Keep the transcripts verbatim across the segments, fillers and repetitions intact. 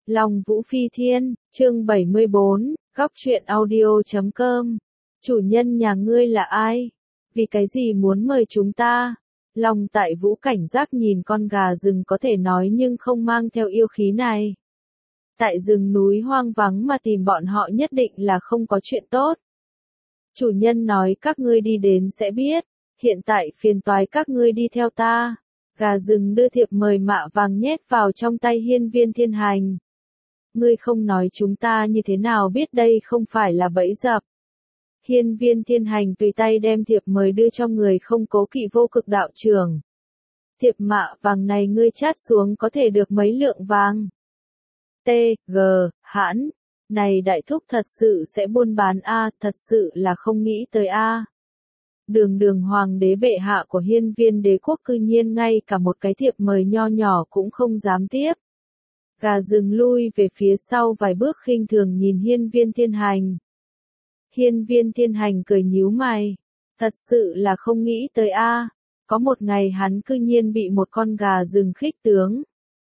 Long Vũ Phi Thiên, chương bảy mươi bốn, góc truyện audio chấm com. Chủ nhân nhà ngươi là ai? Vì cái gì muốn mời chúng ta? Long Tại Vũ cảnh giác nhìn con gà rừng có thể nói nhưng không mang theo yêu khí này. Tại rừng núi hoang vắng mà tìm bọn họ nhất định là không có chuyện tốt. Chủ nhân nói các ngươi đi đến sẽ biết, hiện tại phiền toái các ngươi đi theo ta. Gà rừng đưa thiệp mời mạ vàng nhét vào trong tay Hiên Viên Thiên Hành. Ngươi không nói chúng ta như thế nào biết đây không phải là bẫy dập. Hiên Viên Thiên Hành tùy tay đem thiệp mời đưa cho người không cố kỵ Vô Cực đạo trưởng. Thiệp mạ vàng này ngươi chát xuống có thể được mấy lượng vàng. T, G, hãn. Này đại thúc thật sự sẽ buôn bán a, thật sự là không nghĩ tới a. Đường đường hoàng đế bệ hạ của Hiên Viên đế quốc cư nhiên ngay cả một cái thiệp mời nho nhỏ cũng không dám tiếp. Gà rừng lui về phía sau vài bước khinh thường nhìn Hiên Viên Thiên Hành. Hiên Viên Thiên Hành cười nhíu mày. Thật sự là không nghĩ tới a, có một ngày hắn cư nhiên bị một con gà rừng khích tướng.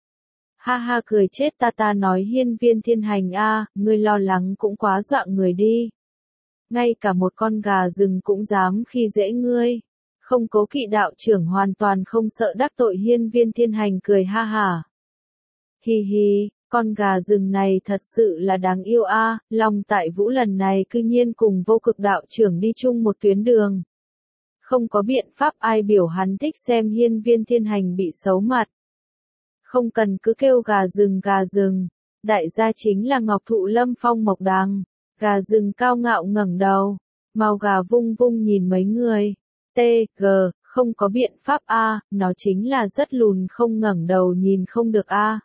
Ha ha cười chết ta ta nói Hiên Viên Thiên Hành a, ngươi lo lắng cũng quá dọa người đi. Ngay cả một con gà rừng cũng dám khi dễ ngươi. Không cố kỵ đạo trưởng hoàn toàn không sợ đắc tội Hiên Viên Thiên Hành cười ha hả. Hi hi, con gà rừng này thật sự là đáng yêu a, à, Long Tại Vũ lần này cư nhiên cùng Vô Cực đạo trưởng đi chung một tuyến đường. Không có biện pháp ai biểu hắn thích xem Hiên Viên Thiên Hành bị xấu mặt. Không cần cứ kêu gà rừng gà rừng, đại gia chính là Ngọc Thụ Lâm Phong Mộc Đằng. Gà rừng cao ngạo ngẩng đầu, màu gà vung vung nhìn mấy người. T, G, không có biện pháp a, nó chính là rất lùn không ngẩng đầu nhìn không được a.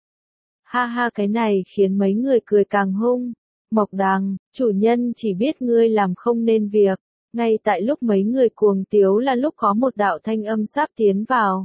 Ha ha cái này khiến mấy người cười càng hung. Mộc Đằng, chủ nhân chỉ biết ngươi làm không nên việc. Ngay tại lúc mấy người cuồng tiếu là lúc có một đạo thanh âm sắp tiến vào.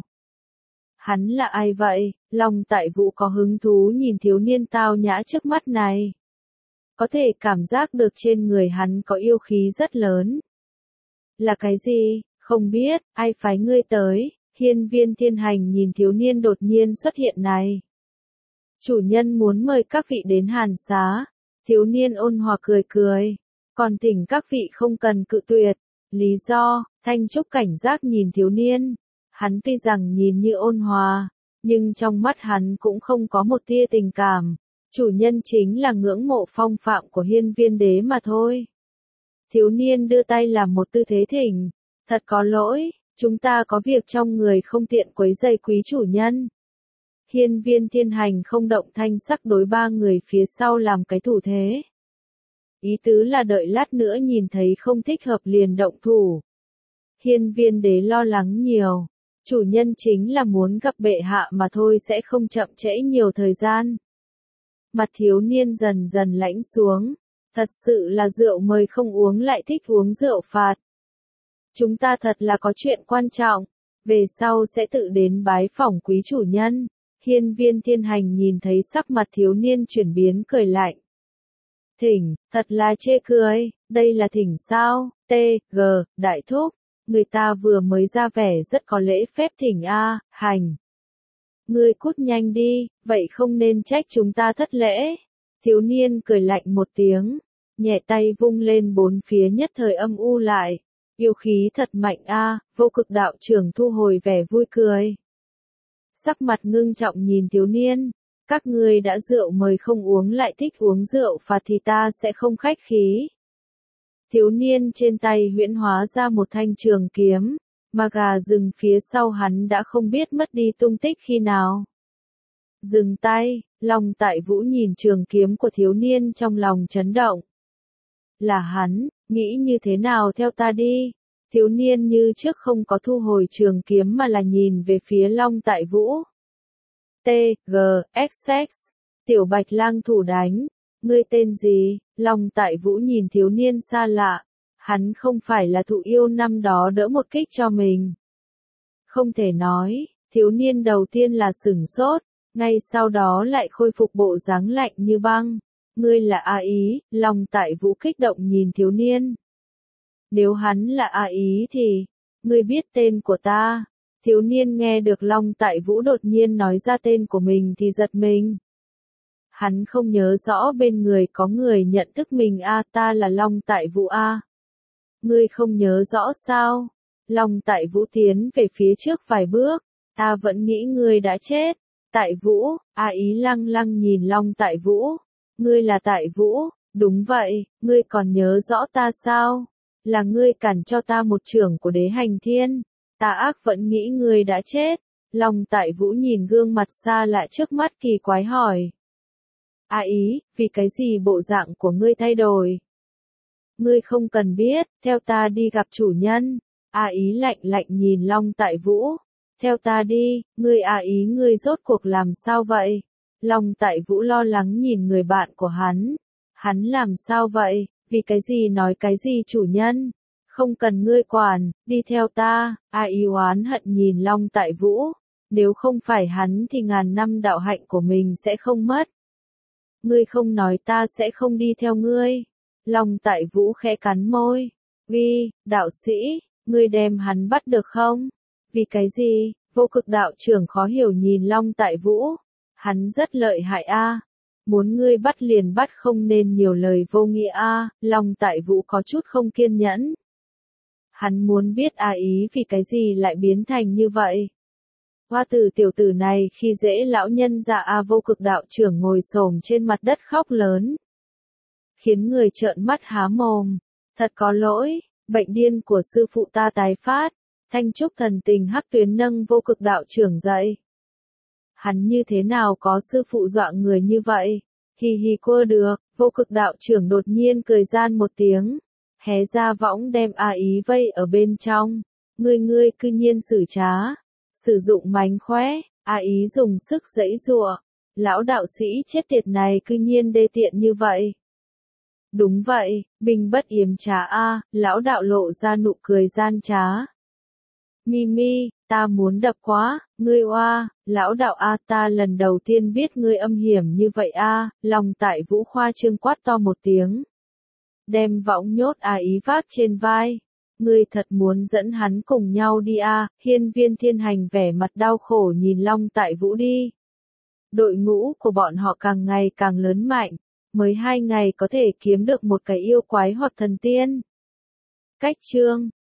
Hắn là ai vậy? Long Tại Vũ có hứng thú nhìn thiếu niên tao nhã trước mắt này. Có thể cảm giác được trên người hắn có yêu khí rất lớn. Là cái gì? Không biết, ai phái ngươi tới? Hiên Viên Thiên Hành nhìn thiếu niên đột nhiên xuất hiện này. Chủ nhân muốn mời các vị đến Hàn Xá. Thiếu niên ôn hòa cười cười. Còn thỉnh các vị không cần cự tuyệt. Lý do, Thanh Trúc cảnh giác nhìn thiếu niên. Hắn tuy rằng nhìn như ôn hòa, nhưng trong mắt hắn cũng không có một tia tình cảm. Chủ nhân chính là ngưỡng mộ phong phạm của Hiên Viên đế mà thôi. Thiếu niên đưa tay làm một tư thế thỉnh. Thật có lỗi, chúng ta có việc trong người không tiện quấy rầy quý chủ nhân. Hiên Viên Thiên Hành không động thanh sắc đối ba người phía sau làm cái thủ thế. Ý tứ là đợi lát nữa nhìn thấy không thích hợp liền động thủ. Hiên Viên đế lo lắng nhiều. Chủ nhân chính là muốn gặp bệ hạ mà thôi sẽ không chậm trễ nhiều thời gian. Mặt thiếu niên dần dần lãnh xuống. Thật sự là rượu mời không uống lại thích uống rượu phạt. Chúng ta thật là có chuyện quan trọng. Về sau sẽ tự đến bái phỏng quý chủ nhân. Hiên Viên Thiên Hành nhìn thấy sắc mặt thiếu niên chuyển biến cười lạnh. Thỉnh, thật là chê cười, đây là thỉnh sao? T, G, đại thúc. Người ta vừa mới ra vẻ rất có lễ phép thỉnh a, hành. Ngươi cút nhanh đi, vậy không nên trách chúng ta thất lễ. Thiếu niên cười lạnh một tiếng, nhẹ tay vung lên bốn phía nhất thời âm u lại. Yêu khí thật mạnh a, Vô Cực đạo trưởng thu hồi vẻ vui cười. Sắc mặt ngưng trọng nhìn thiếu niên, các ngươi đã rượu mời không uống lại thích uống rượu phạt thì ta sẽ không khách khí. Thiếu niên trên tay huyễn hóa ra một thanh trường kiếm, mà gà rừng phía sau hắn đã không biết mất đi tung tích khi nào. Dừng tay, Long Tại Vũ nhìn trường kiếm của thiếu niên trong lòng chấn động. Là hắn, nghĩ như thế nào theo ta đi. Thiếu niên như trước không có thu hồi trường kiếm mà là nhìn về phía Long Tại Vũ. T, G, X X, Tiểu Bạch Lang thủ đánh. Ngươi tên gì? Long Tại Vũ nhìn thiếu niên xa lạ. Hắn không phải là thụ yêu năm đó đỡ một kích cho mình. Không thể nói, thiếu niên đầu tiên là sửng sốt, ngay sau đó lại khôi phục bộ dáng lạnh như băng. Ngươi là A Ý, Long Tại Vũ kích động nhìn thiếu niên. Nếu hắn là A Ý thì, ngươi biết tên của ta. Thiếu niên nghe được Long Tại Vũ đột nhiên nói ra tên của mình thì giật mình. Hắn không nhớ rõ bên người có người nhận thức mình a, ta là Long Tại Vũ a. Ngươi không nhớ rõ sao? Long Tại Vũ tiến về phía trước vài bước, ta vẫn nghĩ ngươi đã chết. Tại Vũ, A Ý lăng lăng nhìn Long Tại Vũ. Ngươi là Tại Vũ, đúng vậy, ngươi còn nhớ rõ ta sao? Là ngươi cản cho ta một chưởng của Đế Hành Thiên. Ta ác vẫn nghĩ ngươi đã chết. Long Tại Vũ nhìn gương mặt xa lạ trước mắt kỳ quái hỏi. A Ý, vì cái gì bộ dạng của ngươi thay đổi? Ngươi không cần biết, theo ta đi gặp chủ nhân. A Ý lạnh lạnh nhìn Long Tại Vũ. Theo ta đi, ngươi A Ý ngươi rốt cuộc làm sao vậy? Long Tại Vũ lo lắng nhìn người bạn của hắn. Hắn làm sao vậy? Vì cái gì nói cái gì chủ nhân? Không cần ngươi quản, đi theo ta. A Ý oán hận nhìn Long Tại Vũ. Nếu không phải hắn thì ngàn năm đạo hạnh của mình sẽ không mất. Ngươi không nói ta sẽ không đi theo ngươi. Long Tại Vũ khẽ cắn môi. Vi, đạo sĩ, ngươi đem hắn bắt được không? Vì cái gì? Vô Cực đạo trưởng khó hiểu nhìn Long Tại Vũ. Hắn rất lợi hại a. Muốn ngươi bắt liền bắt không nên nhiều lời vô nghĩa a. Long Tại Vũ có chút không kiên nhẫn. Hắn muốn biết A Ý vì cái gì lại biến thành như vậy. Hoa tử tiểu tử này khi dễ lão nhân già A. Vô Cực đạo trưởng ngồi xổm trên mặt đất khóc lớn. Khiến người trợn mắt há mồm. Thật có lỗi, bệnh điên của sư phụ ta tái phát. Thanh trúc thần tình hắc tuyến nâng Vô Cực đạo trưởng dậy. Hắn như thế nào có sư phụ dọa người như vậy? Hì hì quơ được, Vô Cực đạo trưởng đột nhiên cười gian một tiếng. Hé ra võng đem A Ý vây ở bên trong. Ngươi ngươi cư nhiên xử trá. Sử dụng mánh khóe, A Ý dùng sức giãy giụa. Lão đạo sĩ chết tiệt này cư nhiên đê tiện như vậy. Đúng vậy, bình bất yếm trá a, lão đạo lộ ra nụ cười gian trá. Mimi, ta muốn đập quá, ngươi oa, lão đạo a, ta lần đầu tiên biết ngươi âm hiểm như vậy a. Long Tại Vũ khoa trương quát to một tiếng. Đem võng nhốt A Ý vác trên vai. Ngươi thật muốn dẫn hắn cùng nhau đi a. Hiên Viên Thiên Hành vẻ mặt đau khổ nhìn Long Tại Vũ đi. Đội ngũ của bọn họ càng ngày càng lớn mạnh. Mới hai ngày có thể kiếm được một cái yêu quái hoặc thần tiên. Cách chương